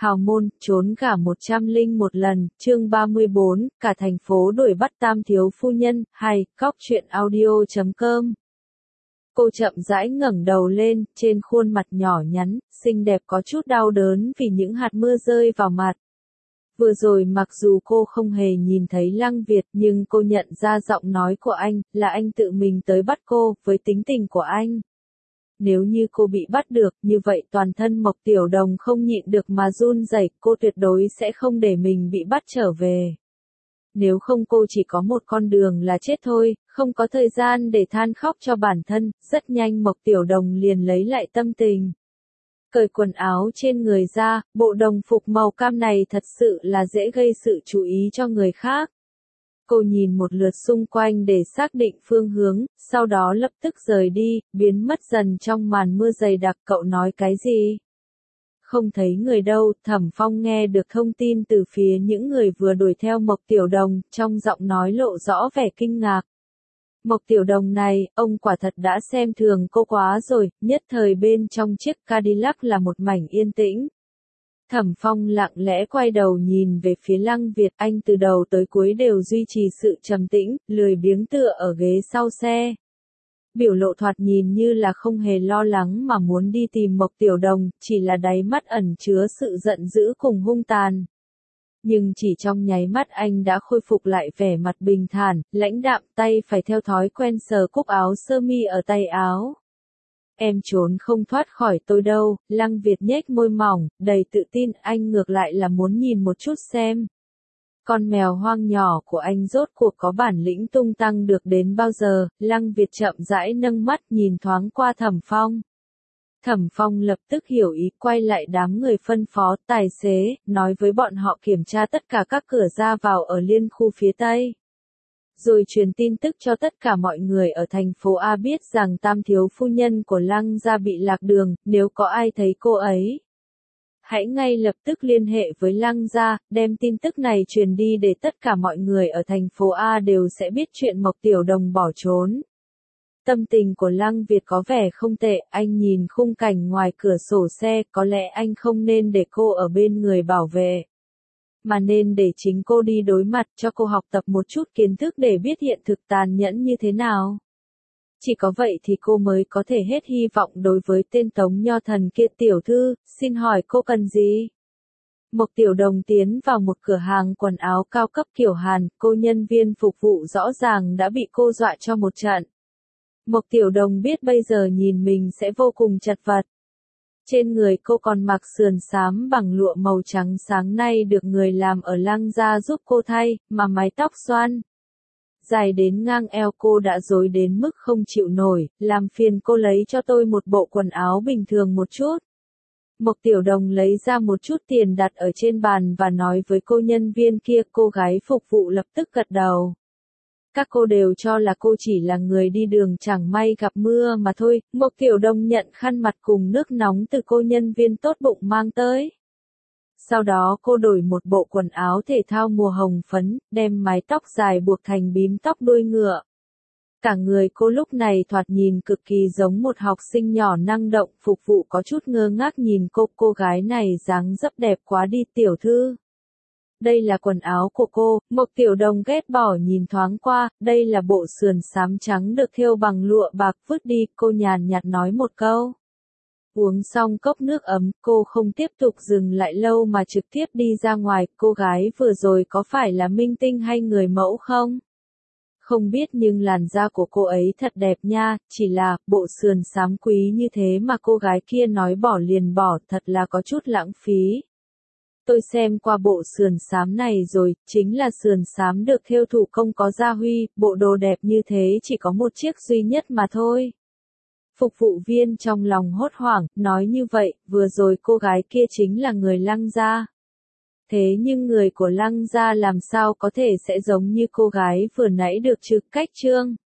Hào môn, trốn cả 101 lần, chương 34, cả thành phố đuổi bắt tam thiếu phu nhân, hay, cóc truyện audio.com. Cô chậm rãi ngẩng đầu lên, trên khuôn mặt nhỏ nhắn, xinh đẹp có chút đau đớn vì những hạt mưa rơi vào mặt. Vừa rồi mặc dù cô không hề nhìn thấy Lăng Việt nhưng cô nhận ra giọng nói của anh, là anh tự mình tới bắt cô, với tính tình của anh. Nếu như cô bị bắt được, như vậy toàn thân Mộc Tiểu Đồng không nhịn được mà run rẩy, cô tuyệt đối sẽ không để mình bị bắt trở về. Nếu không cô chỉ có một con đường là chết thôi, không có thời gian để than khóc cho bản thân, rất nhanh Mộc Tiểu Đồng liền lấy lại tâm tình. Cởi quần áo trên người ra, bộ đồng phục màu cam này thật sự là dễ gây sự chú ý cho người khác. Cô nhìn một lượt xung quanh để xác định phương hướng, sau đó lập tức rời đi, biến mất dần trong màn mưa dày đặc. Cậu nói cái gì? Không thấy người đâu. Thẩm Phong nghe được thông tin từ phía những người vừa đuổi theo Mộc Tiểu Đồng, trong giọng nói lộ rõ vẻ kinh ngạc. Mộc Tiểu Đồng này, ông quả thật đã xem thường cô quá rồi, nhất thời bên trong chiếc Cadillac là một mảnh yên tĩnh. Thẩm Phong lặng lẽ quay đầu nhìn về phía Lăng Việt, anh từ đầu tới cuối đều duy trì sự trầm tĩnh, lười biếng tựa ở ghế sau xe. Biểu lộ thoạt nhìn như là không hề lo lắng mà muốn đi tìm Mộc Tiểu Đồng, chỉ là đáy mắt ẩn chứa sự giận dữ cùng hung tàn. Nhưng chỉ trong nháy mắt anh đã khôi phục lại vẻ mặt bình thản, lãnh đạm, tay phải theo thói quen sờ cúc áo sơ mi ở tay áo. Em trốn không thoát khỏi tôi đâu. Lăng Việt nhếch môi mỏng, đầy tự tin, anh ngược lại là muốn nhìn một chút xem. Con mèo hoang nhỏ của anh rốt cuộc có bản lĩnh tung tăng được đến bao giờ. Lăng Việt chậm rãi nâng mắt nhìn thoáng qua Thẩm Phong. Thẩm Phong lập tức hiểu ý, quay lại đám người phân phó, tài xế, nói với bọn họ kiểm tra tất cả các cửa ra vào ở liên khu phía Tây. Rồi truyền tin tức cho tất cả mọi người ở thành phố A biết rằng tam thiếu phu nhân của Lăng gia bị lạc đường, nếu có ai thấy cô ấy. Hãy ngay lập tức liên hệ với Lăng gia, đem tin tức này truyền đi để tất cả mọi người ở thành phố A đều sẽ biết chuyện Mộc Tiểu Đồng bỏ trốn. Tâm tình của Lăng Việt có vẻ không tệ, anh nhìn khung cảnh ngoài cửa sổ xe, có lẽ anh không nên để cô ở bên người bảo vệ. Mà nên để chính cô đi đối mặt, cho cô học tập một chút kiến thức để biết hiện thực tàn nhẫn như thế nào. Chỉ có vậy thì cô mới có thể hết hy vọng đối với tên Tống Nho Thần kia. Tiểu thư, xin hỏi cô cần gì? Mộc Tiểu Đồng tiến vào một cửa hàng quần áo cao cấp kiểu Hàn, cô nhân viên phục vụ rõ ràng đã bị cô dọa cho một trận. Mộc Tiểu Đồng biết bây giờ nhìn mình sẽ vô cùng chật vật. Trên người cô còn mặc sườn xám bằng lụa màu trắng sáng nay được người làm ở Lăng gia giúp cô thay, mà mái tóc xoăn dài đến ngang eo cô đã rối đến mức không chịu nổi, làm phiền cô lấy cho tôi một bộ quần áo bình thường một chút. Mộc Tiểu Đồng lấy ra một chút tiền đặt ở trên bàn và nói với cô nhân viên kia. Cô gái phục vụ lập tức gật đầu. Các cô đều cho là cô chỉ là người đi đường chẳng may gặp mưa mà thôi. Mộc Tiểu Đồng nhận khăn mặt cùng nước nóng từ cô nhân viên tốt bụng mang tới. Sau đó cô đổi một bộ quần áo thể thao màu hồng phấn, đem mái tóc dài buộc thành bím tóc đuôi ngựa. Cả người cô lúc này thoạt nhìn cực kỳ giống một học sinh nhỏ năng động. Phục vụ có chút ngơ ngác nhìn cô gái này dáng dấp đẹp quá đi. Tiểu thư, đây là quần áo của cô. Mộc Tiểu Đồng ghét bỏ nhìn thoáng qua, đây là bộ sườn xám trắng được thêu bằng lụa bạc. Vứt đi, cô nhàn nhạt nói một câu. Uống xong cốc nước ấm, cô không tiếp tục dừng lại lâu mà trực tiếp đi ra ngoài. Cô gái vừa rồi có phải là minh tinh hay người mẫu không? Không biết nhưng làn da của cô ấy thật đẹp nha, chỉ là, bộ sườn xám quý như thế mà cô gái kia nói bỏ liền bỏ, thật là có chút lãng phí. Tôi xem qua bộ sườn xám này rồi, chính là sườn xám được thêu thủ công có gia huy, bộ đồ đẹp như thế chỉ có một chiếc duy nhất mà thôi. Phục vụ viên trong lòng hốt hoảng, nói như vậy, vừa rồi cô gái kia chính là người Lăng gia. Thế nhưng người của Lăng gia làm sao có thể sẽ giống như cô gái vừa nãy được chứ? Cách chương